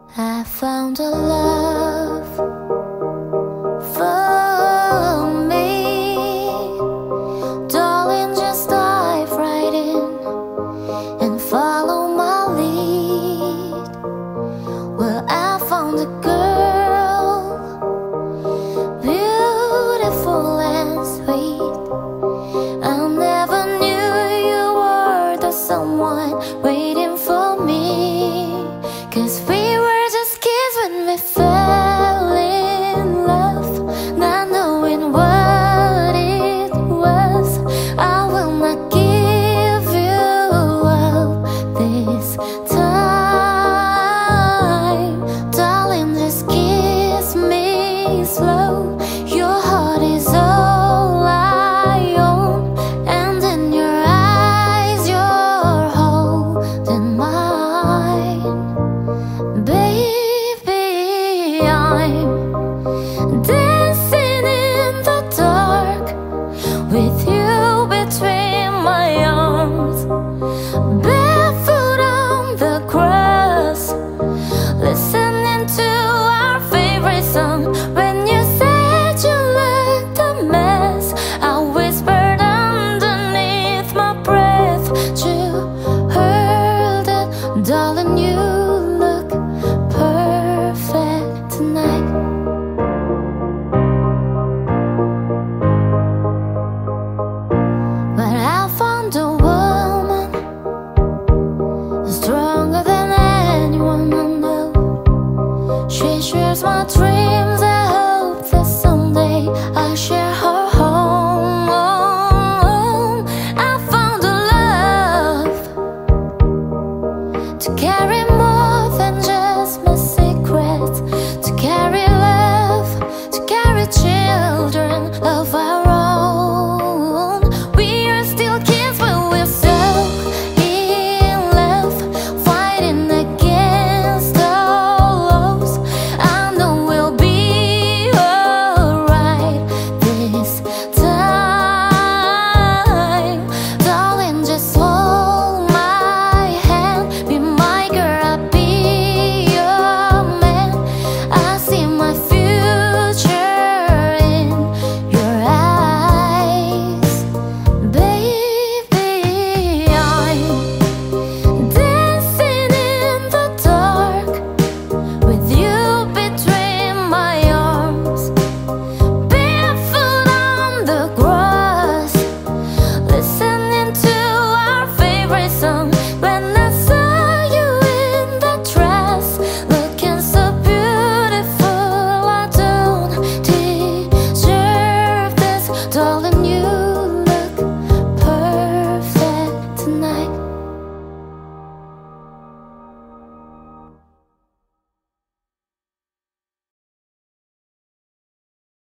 I found a love for me. Darling, just dive right in and follow my lead. Well, I found a girl, beautiful and sweet. I never knew you were the someone waiting for me. 'Cause we were just kids when we fell in love, not knowing what it was. I will not give you up this time. Darling, just kiss me slow. Your heart is all I own, and in your eyes you're holding mine. Baby, I'm dancing in the dark with you between my arms, barefoot on the grass, listening to our favorite song. When you said you looked a mess, I whispered underneath my breath. You heard it, darling, you look perfect tonight. But I found a woman stronger than anyone I know. She shares my dreams. I hope that someday I'll share her home. I found a love to carry more